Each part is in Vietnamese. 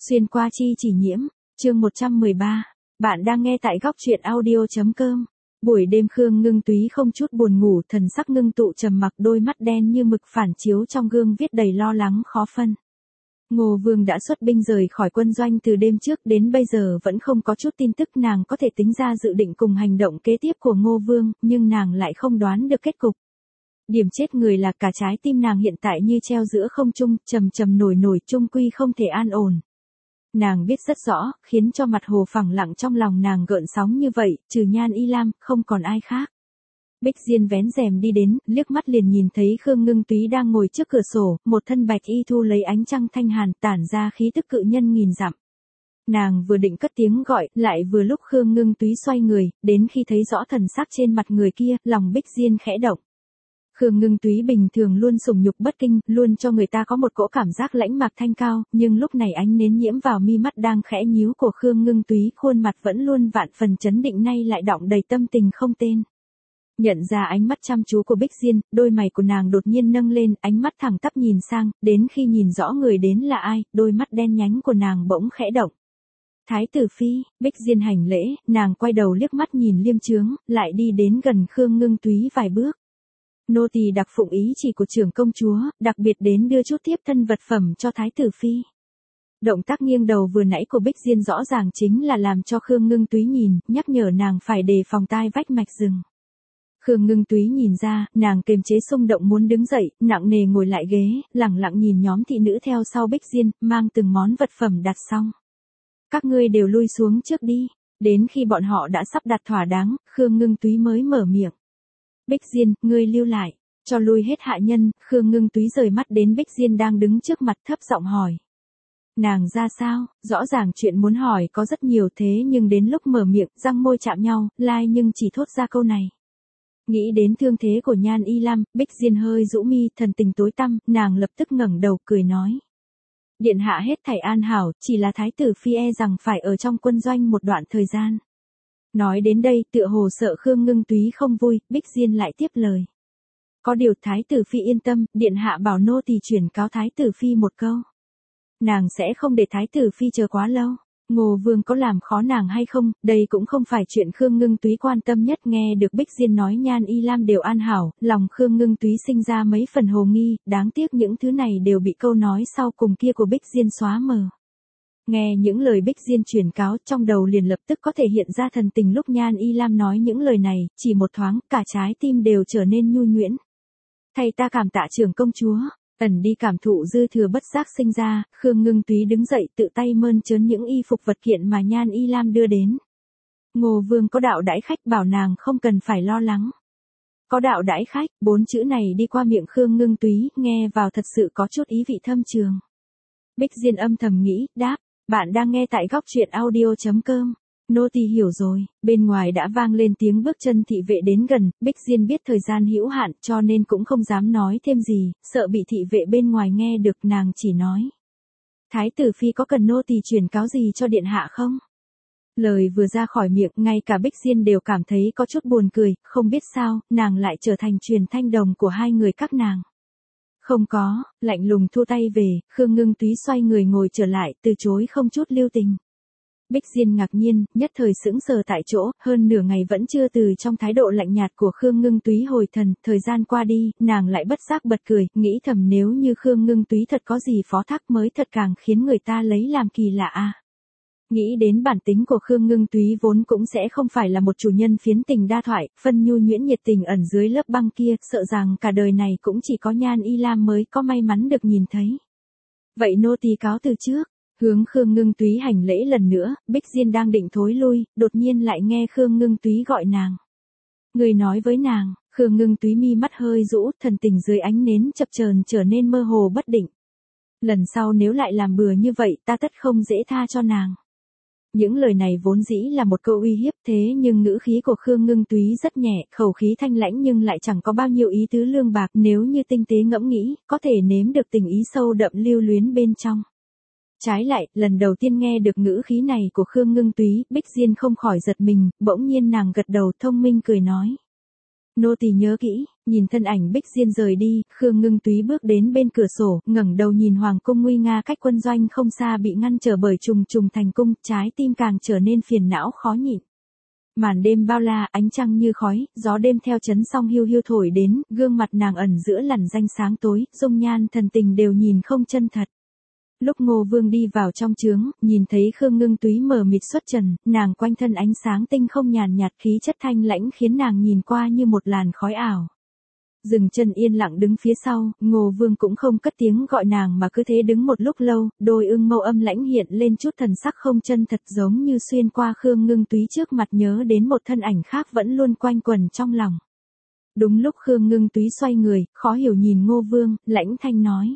Xuyên qua chi chỉ nhiễm, chương 113. Bạn đang nghe tại góc truyện audio.com. Buổi đêm Khương Ngưng Túy không chút buồn ngủ, thần sắc ngưng tụ trầm mặc, đôi mắt đen như mực phản chiếu trong gương viết đầy lo lắng khó phân. Ngô Vương đã xuất binh rời khỏi quân doanh từ đêm trước, đến bây giờ vẫn không có chút tin tức. Nàng có thể tính ra dự định cùng hành động kế tiếp của Ngô Vương, nhưng nàng lại không đoán được kết cục. Điểm chết người là cả trái tim nàng hiện tại như treo giữa không trung, trầm trầm nổi nổi, chung quy không thể an ổn. Nàng biết rất rõ, khiến cho mặt hồ phẳng lặng trong lòng nàng gợn sóng như vậy, trừ Nhan Y Lam, không còn ai khác. Bích Diên vén rèm đi đến, liếc mắt liền nhìn thấy Khương Ngưng Túy đang ngồi trước cửa sổ, một thân bạch y thu lấy ánh trăng thanh hàn, tản ra khí tức cự nhân nghìn dặm. Nàng vừa định cất tiếng gọi, lại vừa lúc Khương Ngưng Túy xoay người, đến khi thấy rõ thần sắc trên mặt người kia, lòng Bích Diên khẽ động. Khương Ngưng Túy bình thường luôn sủng nhục bất kinh, luôn cho người ta có một cỗ cảm giác lãnh mạc thanh cao, nhưng lúc này ánh nến nhiễm vào mi mắt đang khẽ nhíu của Khương Ngưng Túy, khuôn mặt vẫn luôn vạn phần chấn định nay lại đọng đầy tâm tình không tên. Nhận ra ánh mắt chăm chú của Bích Diên, đôi mày của nàng đột nhiên nâng lên, ánh mắt thẳng tắp nhìn sang, đến khi nhìn rõ người đến là ai, đôi mắt đen nhánh của nàng bỗng khẽ động. Thái tử phi. Bích Diên hành lễ, nàng quay đầu liếc mắt nhìn Liêm Chướng, lại đi đến gần Khương Ngưng Túy vài bước. Nô tỳ đặc phụng ý chỉ của trưởng công chúa, đặc biệt đến đưa chút tiếp thân vật phẩm cho Thái tử phi. Động tác nghiêng đầu vừa nãy của Bích Diên rõ ràng chính là làm cho Khương Ngưng Túy nhìn, nhắc nhở nàng phải đề phòng tai vách mạch rừng. Khương Ngưng Túy nhìn ra, nàng kiềm chế xung động muốn đứng dậy, nặng nề ngồi lại ghế, lẳng lặng nhìn nhóm thị nữ theo sau Bích Diên, mang từng món vật phẩm đặt xong. Các ngươi đều lui xuống trước đi. Đến khi bọn họ đã sắp đặt thỏa đáng, Khương Ngưng Túy mới mở miệng. Bích Diên, ngươi lưu lại, cho lui hết hạ nhân. Khương Ngưng Túy rời mắt đến Bích Diên đang đứng trước mặt, thấp giọng hỏi. Nàng ra sao? Rõ ràng chuyện muốn hỏi có rất nhiều, thế nhưng đến lúc mở miệng, răng môi chạm nhau, lai nhưng chỉ thốt ra câu này. Nghĩ đến thương thế của Nhan Y Lam, Bích Diên hơi rũ mi, thần tình tối tăm, nàng lập tức ngẩng đầu cười nói. Điện hạ hết thảy an hảo, chỉ là Thái tử phi e rằng phải ở trong quân doanh một đoạn thời gian. Nói đến đây, tựa hồ sợ Khương Ngưng Túy không vui, Bích Diên lại tiếp lời. Có điều Thái tử phi yên tâm, điện hạ bảo nô tỳ chuyển cáo Thái tử phi một câu. Nàng sẽ không để Thái tử phi chờ quá lâu. Ngô Vương có làm khó nàng hay không, đây cũng không phải chuyện Khương Ngưng Túy quan tâm nhất. Nghe được Bích Diên nói Nhan Y Lam đều an hảo, lòng Khương Ngưng Túy sinh ra mấy phần hồ nghi, đáng tiếc những thứ này đều bị câu nói sau cùng kia của Bích Diên xóa mờ. Nghe những lời Bích Diên truyền cáo, trong đầu liền lập tức có thể hiện ra thần tình lúc Nhan Y Lam nói những lời này, chỉ một thoáng, cả trái tim đều trở nên nhu nhuyễn. Thay ta cảm tạ trưởng công chúa. Ẩn đi cảm thụ dư thừa bất giác sinh ra, Khương Ngưng Túy đứng dậy tự tay mơn trớn những y phục vật kiện mà Nhan Y Lam đưa đến. Ngô Vương có đạo đãi khách, bảo nàng không cần phải lo lắng. Có đạo đãi khách, 4 chữ này đi qua miệng Khương Ngưng Túy, nghe vào thật sự có chút ý vị thâm trường. Bích Diên âm thầm nghĩ, đáp, bạn đang nghe tại góc truyện audio.com. Nô tỳ hiểu rồi. Bên ngoài đã vang lên tiếng bước chân thị vệ đến gần, Bích Diên biết thời gian hữu hạn cho nên cũng không dám nói thêm gì, sợ bị thị vệ bên ngoài nghe được, nàng chỉ nói. Thái tử phi có cần nô tỳ truyền cáo gì cho điện hạ không? Lời vừa ra khỏi miệng, ngay cả Bích Diên đều cảm thấy có chút buồn cười, không biết sao, nàng lại trở thành truyền thanh đồng của hai người các nàng. Không có, lạnh lùng thu tay về, Khương Ngưng Túy xoay người ngồi trở lại, từ chối không chút lưu tình. Bích Diên ngạc nhiên, nhất thời sững sờ tại chỗ, hơn nửa ngày vẫn chưa từ trong thái độ lạnh nhạt của Khương Ngưng Túy hồi thần. Thời gian qua đi, nàng lại bất giác bật cười, nghĩ thầm nếu như Khương Ngưng Túy thật có gì phó thác mới thật càng khiến người ta lấy làm kỳ lạ a. Nghĩ đến bản tính của Khương Ngưng Túy vốn cũng sẽ không phải là một chủ nhân phiến tình đa thoại, phân nhu nhuyễn nhiệt tình ẩn dưới lớp băng kia, sợ rằng cả đời này cũng chỉ có Nhan Y Lam mới có may mắn được nhìn thấy. Vậy nô tỳ cáo từ trước. Hướng Khương Ngưng Túy hành lễ lần nữa, Bích Diên đang định thối lui, đột nhiên lại nghe Khương Ngưng Túy gọi nàng. Người nói với nàng. Khương Ngưng Túy mi mắt hơi rũ, thần tình dưới ánh nến chập chờn trở nên mơ hồ bất định. Lần sau nếu lại làm bừa như vậy, ta tất không dễ tha cho nàng. Những lời này vốn dĩ là một câu uy hiếp, thế nhưng ngữ khí của Khương Ngưng Túy rất nhẹ, khẩu khí thanh lãnh nhưng lại chẳng có bao nhiêu ý tứ lương bạc, nếu như tinh tế ngẫm nghĩ, có thể nếm được tình ý sâu đậm lưu luyến bên trong. Trái lại, lần đầu tiên nghe được ngữ khí này của Khương Ngưng Túy, Bích Diên không khỏi giật mình, bỗng nhiên nàng gật đầu thông minh cười nói. Nô tỳ nhớ kỹ. Nhìn thân ảnh Bích Diên rời đi, Khương Ngưng Túy bước đến bên cửa sổ, ngẩng đầu nhìn hoàng cung nguy nga cách quân doanh không xa bị ngăn trở bởi trùng trùng thành cung, trái tim càng trở nên phiền não khó nhịn. Màn đêm bao la, ánh trăng như khói, gió đêm theo chấn song hiu hiu thổi đến, gương mặt nàng ẩn giữa lằn ranh sáng tối, dung nhan thần tình đều nhìn không chân thật. Lúc Ngô Vương đi vào trong trướng, nhìn thấy Khương Ngưng Túy mờ mịt xuất trần, nàng quanh thân ánh sáng tinh không nhàn nhạt, khí chất thanh lãnh khiến nàng nhìn qua như một làn khói ảo. Dừng chân yên lặng đứng phía sau, Ngô Vương cũng không cất tiếng gọi nàng mà cứ thế đứng một lúc lâu, đôi ưng mâu âm lãnh hiện lên chút thần sắc không chân thật, giống như xuyên qua Khương Ngưng Túy trước mặt nhớ đến một thân ảnh khác vẫn luôn quanh quẩn trong lòng. Đúng lúc Khương Ngưng Túy xoay người, khó hiểu nhìn Ngô Vương, lãnh thanh nói.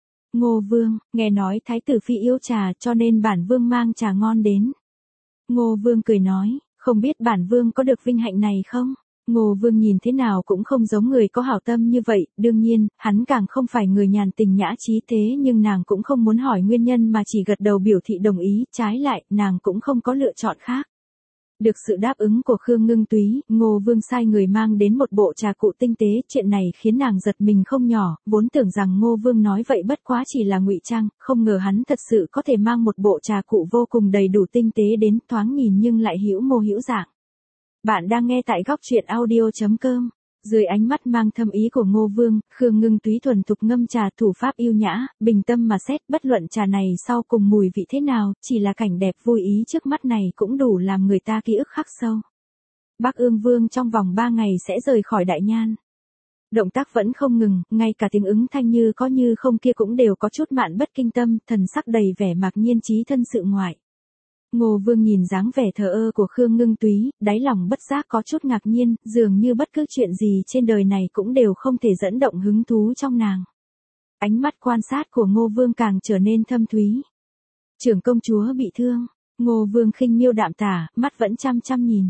Ngô Vương, nghe nói thái tử phi yêu trà cho nên bản vương mang trà ngon đến. Ngô Vương cười nói, không biết bản vương có được vinh hạnh này không? Ngô Vương nhìn thế nào cũng không giống người có hảo tâm như vậy, đương nhiên, hắn càng không phải người nhàn tình nhã trí thế, nhưng nàng cũng không muốn hỏi nguyên nhân mà chỉ gật đầu biểu thị đồng ý, trái lại, nàng cũng không có lựa chọn khác. Được sự đáp ứng của Khương Ngưng Túy, Ngô Vương sai người mang đến một bộ trà cụ tinh tế, chuyện này khiến nàng giật mình không nhỏ, vốn tưởng rằng Ngô Vương nói vậy bất quá chỉ là ngụy trang, không ngờ hắn thật sự có thể mang một bộ trà cụ vô cùng đầy đủ tinh tế đến, thoáng nhìn nhưng lại hữu mô hữu dạng. Bạn đang nghe tại góc truyện audio.com. Dưới ánh mắt mang thâm ý của Ngô Vương, Khương Ngưng Túy thuần thục ngâm trà, thủ pháp yêu nhã, bình tâm mà xét, bất luận trà này sau cùng mùi vị thế nào, chỉ là cảnh đẹp vui ý trước mắt này cũng đủ làm người ta ký ức khắc sâu. Bắc Ương Vương trong vòng 3 ngày sẽ rời khỏi Đại Nhan. Động tác vẫn không ngừng, ngay cả tiếng ứng thanh như có như không kia cũng đều có chút mạn bất kinh tâm, thần sắc đầy vẻ mạc nhiên trí thân sự ngoại. Ngô Vương nhìn dáng vẻ thờ ơ của Khương Ngưng Túy, đáy lòng bất giác có chút ngạc nhiên, dường như bất cứ chuyện gì trên đời này cũng đều không thể dẫn động hứng thú trong nàng. Ánh mắt quan sát của Ngô Vương càng trở nên thâm thúy. Trưởng công chúa bị thương, Ngô Vương khinh miêu đạm tả, mắt vẫn chăm chăm nhìn.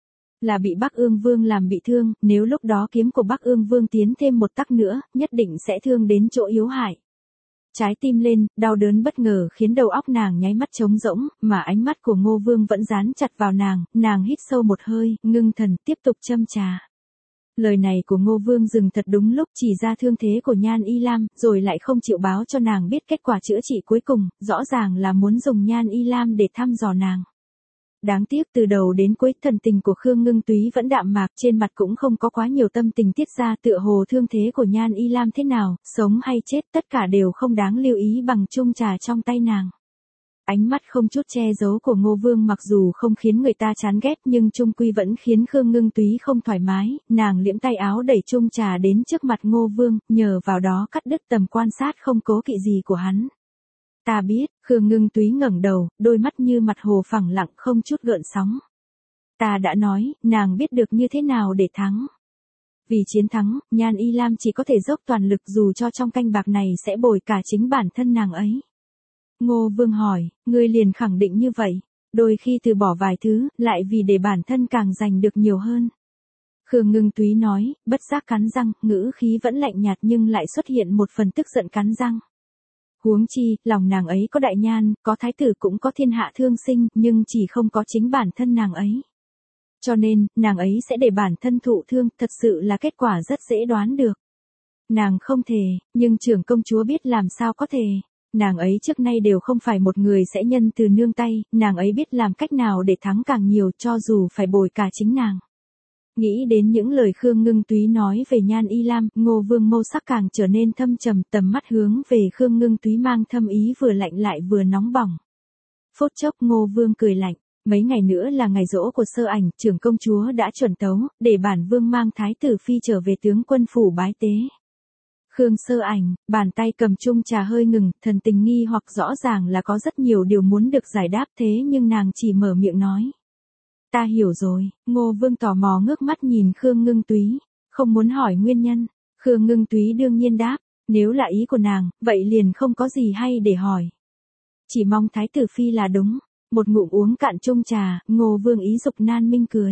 Là bị Bắc Ương Vương làm bị thương, nếu lúc đó kiếm của Bắc Ương Vương tiến thêm một tắc nữa, nhất định sẽ thương đến chỗ yếu hại. Trái tim lên, đau đớn bất ngờ khiến đầu óc nàng nháy mắt trống rỗng, mà ánh mắt của Ngô Vương vẫn dán chặt vào nàng hít sâu một hơi, ngưng thần, tiếp tục châm trà. Lời này của Ngô Vương dừng thật đúng lúc, chỉ ra thương thế của Nhan Y Lam, rồi lại không chịu báo cho nàng biết kết quả chữa trị cuối cùng, rõ ràng là muốn dùng Nhan Y Lam để thăm dò nàng. Đáng tiếc từ đầu đến cuối thần tình của Khương Ngưng Túy vẫn đạm mạc, trên mặt cũng không có quá nhiều tâm tình tiết ra, tựa hồ thương thế của Nhan Y Lam thế nào, sống hay chết tất cả đều không đáng lưu ý bằng chung trà trong tay nàng. Ánh mắt không chút che giấu của Ngô Vương mặc dù không khiến người ta chán ghét nhưng chung quy vẫn khiến Khương Ngưng Túy không thoải mái, nàng liễm tay áo đẩy chung trà đến trước mặt Ngô Vương, nhờ vào đó cắt đứt tầm quan sát không cố kỵ gì của hắn. Ta biết, Khương Ngưng Túy ngẩng đầu, đôi mắt như mặt hồ phẳng lặng không chút gợn sóng. Ta đã nói, nàng biết được như thế nào để thắng. Vì chiến thắng, Nhan Y Lam chỉ có thể dốc toàn lực dù cho trong canh bạc này sẽ bồi cả chính bản thân nàng ấy. Ngô Vương hỏi, ngươi liền khẳng định như vậy, đôi khi từ bỏ vài thứ, lại vì để bản thân càng giành được nhiều hơn. Khương Ngưng Túy nói, bất giác cắn răng, ngữ khí vẫn lạnh nhạt nhưng lại xuất hiện một phần tức giận cắn răng. Huống chi, lòng nàng ấy có Đại Nhan, có thái tử cũng có thiên hạ thương sinh, nhưng chỉ không có chính bản thân nàng ấy. Cho nên, nàng ấy sẽ để bản thân thụ thương, thật sự là kết quả rất dễ đoán được. Nàng không thể, nhưng trưởng công chúa biết làm sao có thể. Nàng ấy trước nay đều không phải một người sẽ nhân từ nương tay, nàng ấy biết làm cách nào để thắng càng nhiều cho dù phải bồi cả chính nàng. Nghĩ đến những lời Khương Ngưng Túy nói về Nhan Y Lam, Ngô Vương mâu sắc càng trở nên thâm trầm, tầm mắt hướng về Khương Ngưng Túy mang thâm ý vừa lạnh lại vừa nóng bỏng. Phút chốc Ngô Vương cười lạnh, mấy ngày nữa là ngày giỗ của Sơ Ảnh, trưởng công chúa đã chuẩn tấu, để bản vương mang thái tử phi trở về tướng quân phủ bái tế. Khương Sơ Ảnh, bàn tay cầm chung trà hơi ngừng, thần tình nghi hoặc rõ ràng là có rất nhiều điều muốn được giải đáp thế nhưng nàng chỉ mở miệng nói. Ta hiểu rồi, Ngô Vương tò mò ngước mắt nhìn Khương Ngưng Túy, không muốn hỏi nguyên nhân. Khương Ngưng Túy đương nhiên đáp, nếu là ý của nàng, vậy liền không có gì hay để hỏi. Chỉ mong thái tử phi là đúng. Một ngụm uống cạn chung trà, Ngô Vương ý dục nan minh cười.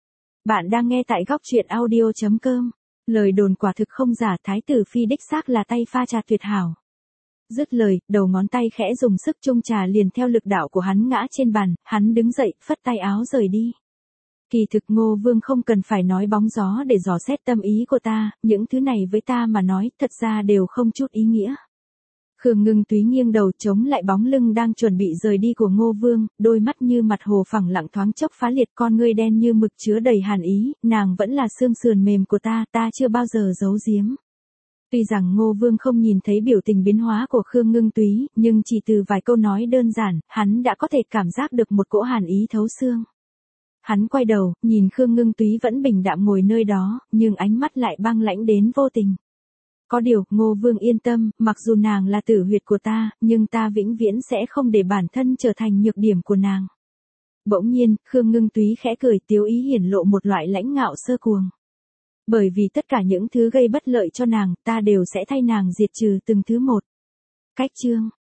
Bạn đang nghe tại góc truyện audio.com. Lời đồn quả thực không giả, thái tử phi đích xác là tay pha trà tuyệt hảo. Dứt lời, đầu ngón tay khẽ dùng sức chung trà liền theo lực đạo của hắn ngã trên bàn, hắn đứng dậy, phất tay áo rời đi. Kỳ thực Ngô Vương không cần phải nói bóng gió để dò xét tâm ý của ta, những thứ này với ta mà nói thật ra đều không chút ý nghĩa. Khương Ngưng Túy nghiêng đầu chống lại bóng lưng đang chuẩn bị rời đi của Ngô Vương, đôi mắt như mặt hồ phẳng lặng thoáng chốc phá liệt, con ngươi đen như mực chứa đầy hàn ý, nàng vẫn là xương sườn mềm của ta chưa bao giờ giấu giếm. Tuy rằng Ngô Vương không nhìn thấy biểu tình biến hóa của Khương Ngưng Túy, nhưng chỉ từ vài câu nói đơn giản, hắn đã có thể cảm giác được một cỗ hàn ý thấu xương. Hắn quay đầu, nhìn Khương Ngưng Túy vẫn bình đạm ngồi nơi đó, nhưng ánh mắt lại băng lãnh đến vô tình. Có điều, Ngô Vương yên tâm, mặc dù nàng là tử huyệt của ta, nhưng ta vĩnh viễn sẽ không để bản thân trở thành nhược điểm của nàng. Bỗng nhiên, Khương Ngưng Túy khẽ cười, tiếu ý hiển lộ một loại lãnh ngạo sơ cuồng. Bởi vì tất cả những thứ gây bất lợi cho nàng, ta đều sẽ thay nàng diệt trừ từng thứ một. Cách chương